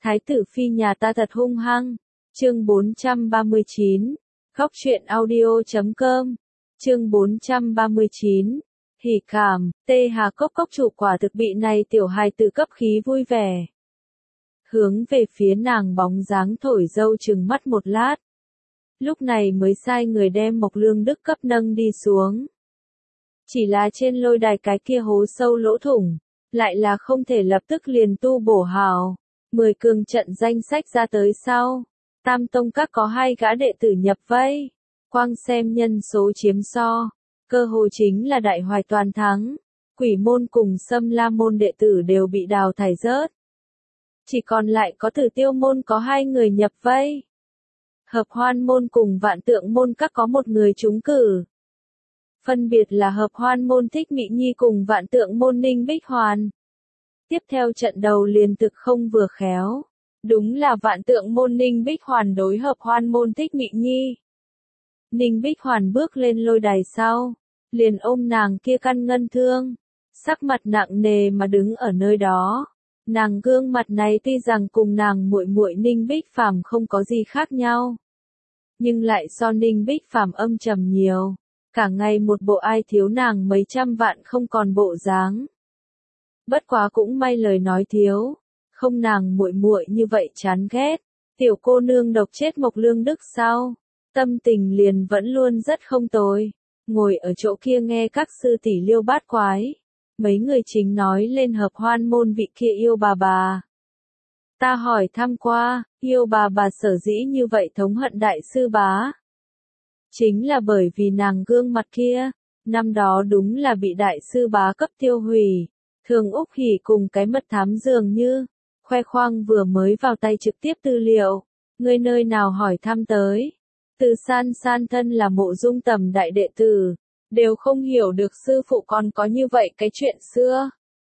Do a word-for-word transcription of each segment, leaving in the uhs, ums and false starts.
Thái tử phi nhà ta thật hung hăng. Chương bốn trăm ba mươi chín. Góc truyện audio chấm com. Chương bốn trăm ba mươi chín. Hỉ cảm, Tê Hà Cốc cốc chủ quả thực bị này tiểu hài tử cấp khí vui vẻ. Hướng về phía nàng bóng dáng thổi dâu chừng mắt một lát. Lúc này mới sai người đem Mộc Lương Đức cấp nâng đi xuống. Chỉ là trên lôi đài cái kia hố sâu lỗ thủng, lại là không thể lập tức liền tu bổ hào. Mười cường trận danh sách ra tới sau. Tam tông các có hai gã đệ tử nhập vây. Quang xem nhân số chiếm so. Cơ hồ chính là đại hoài toàn thắng. Quỷ môn cùng Xâm La môn đệ tử đều bị đào thải rớt. Chỉ còn lại có Tử Tiêu môn có hai người nhập vây. Hợp Hoan môn cùng Vạn Tượng môn các có một người trúng cử. Phân biệt là Hợp Hoan môn Thích Mị Nhi cùng Vạn Tượng môn Ninh Bích Hoàn. Tiếp theo trận đầu liền thực không vừa khéo. Đúng là Vạn Tượng môn Ninh Bích Hoàn đối Hợp Hoan môn Thích Mị Nhi. Ninh Bích Hoàn bước lên lôi đài sau, liền ôm nàng kia căn ngân thương, sắc mặt nặng nề mà đứng ở nơi đó. Nàng gương mặt này tuy rằng cùng nàng muội muội Ninh Bích Phàm không có gì khác nhau, nhưng lại so Ninh Bích Phàm âm trầm nhiều, cả ngày một bộ ai thiếu nàng mấy trăm vạn không còn bộ dáng. Bất quá cũng may lời nói thiếu, không nàng muội muội như vậy chán ghét. Tiểu cô nương độc chết Mộc Lương Đức sau, tâm tình liền vẫn luôn rất không tồi, ngồi ở chỗ kia nghe các sư tỷ liêu bát quái. Mấy người chính nói lên Hợp Hoan môn vị kia yêu bà bà. Ta hỏi thăm qua, yêu bà bà sở dĩ như vậy thống hận đại sư bá. Chính là bởi vì nàng gương mặt kia, năm đó đúng là bị đại sư bá cấp tiêu hủy. Thường Úc Hỉ cùng cái mật thám dường như, khoe khoang vừa mới vào tay trực tiếp tư liệu, người nơi nào hỏi thăm tới. Từ san san thân là Mộ Dung Tầm đại đệ tử, đều không hiểu được sư phụ còn có như vậy cái chuyện xưa.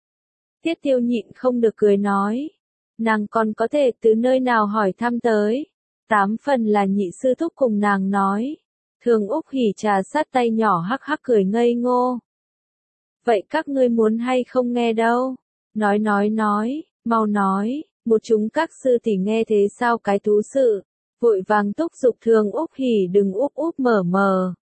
Tiết Tiêu nhịn không được cười nói, nàng còn có thể từ nơi nào hỏi thăm tới. Tám phần là nhị sư thúc cùng nàng nói. Thường Úc Hỉ trà sát tay nhỏ hắc hắc cười ngây ngô. Vậy các ngươi muốn hay không nghe đâu? Nói nói nói, mau nói, một chúng các sư tỷ nghe thế sao cái thú sự, vội vàng thúc giục Thường Úc Hỉ đừng úp úp mở mờ.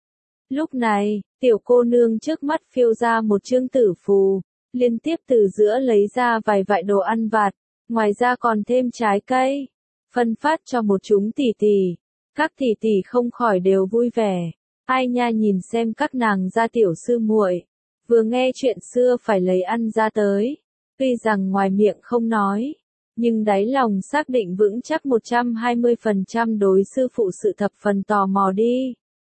Lúc này, tiểu cô nương trước mắt phiêu ra một chương tử phù, liên tiếp từ giữa lấy ra vài vại đồ ăn vặt, ngoài ra còn thêm trái cây, phân phát cho một chúng tỷ tỷ. Các tỷ tỷ không khỏi đều vui vẻ. Ai nha nhìn xem các nàng gia tiểu sư muội, vừa nghe chuyện xưa phải lấy ăn ra tới. Tuy rằng ngoài miệng không nói, nhưng đáy lòng xác định vững chắc một trăm hai mươi phần trăm đối sư phụ sự thập phần tò mò đi.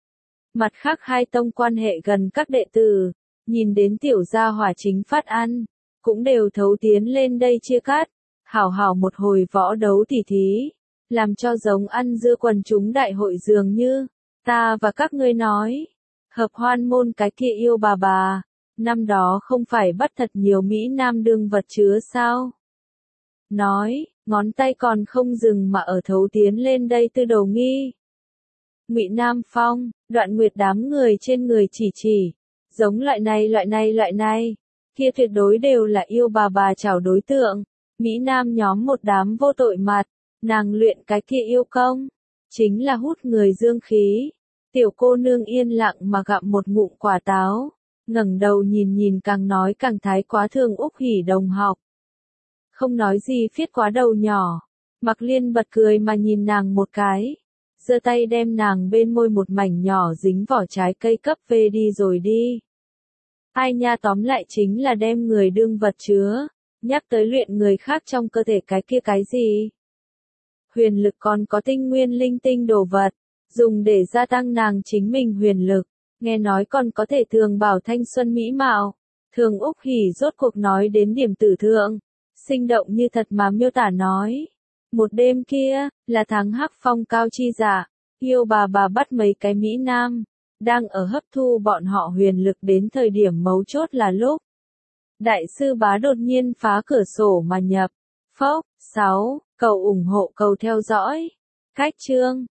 Mặt khác hai tông quan hệ gần các đệ tử, nhìn đến tiểu gia hỏa chính phát ăn, cũng đều thấu tiến lên đây chia cắt, hảo hảo một hồi võ đấu tỉ thí, làm cho giống ăn dưa quần chúng đại hội dường như, ta và các ngươi nói, Hợp Hoan môn cái kia yêu bà bà, năm đó không phải bắt thật nhiều Mỹ Nam đương vật chứa sao? Nói, ngón tay còn không dừng mà ở thấu tiến lên đây tư đầu nghi. Ngụy Nam Phong, Đoạn Nguyệt đám người trên người chỉ chỉ, giống loại này loại này loại này, kia tuyệt đối đều là yêu bà bà chảo đối tượng. Mỹ Nam nhóm một đám vô tội mặt, nàng luyện cái kia yêu công, chính là hút người dương khí. Tiểu cô nương yên lặng mà gặm một ngụm quả táo, ngẩng đầu nhìn nhìn càng nói càng thái quá Thường Úc Hỉ đồng học. Không nói gì phiết quá đầu nhỏ, Mặc Liên bật cười mà nhìn nàng một cái, giơ tay đem nàng bên môi một mảnh nhỏ dính vỏ trái cây cấp về đi rồi đi. Ai nha tóm lại chính là đem người đương vật chứa, nhắc tới luyện người khác trong cơ thể cái kia cái gì. Huyền lực còn có tinh nguyên linh tinh đồ vật, dùng để gia tăng nàng chính mình huyền lực, nghe nói còn có thể thường bảo thanh xuân mỹ mạo. Thường Úc Hỉ rốt cuộc nói đến điểm tử thượng, sinh động như thật mà miêu tả nói. Một đêm kia, là tháng Hắc Phong cao chi dạ, yêu bà bà bắt mấy cái Mỹ Nam, đang ở hấp thu bọn họ huyền lực đến thời điểm mấu chốt là lúc. Đại sư bá đột nhiên phá cửa sổ mà nhập. Phốc, sáu, cầu ủng hộ cầu theo dõi. Cách chương.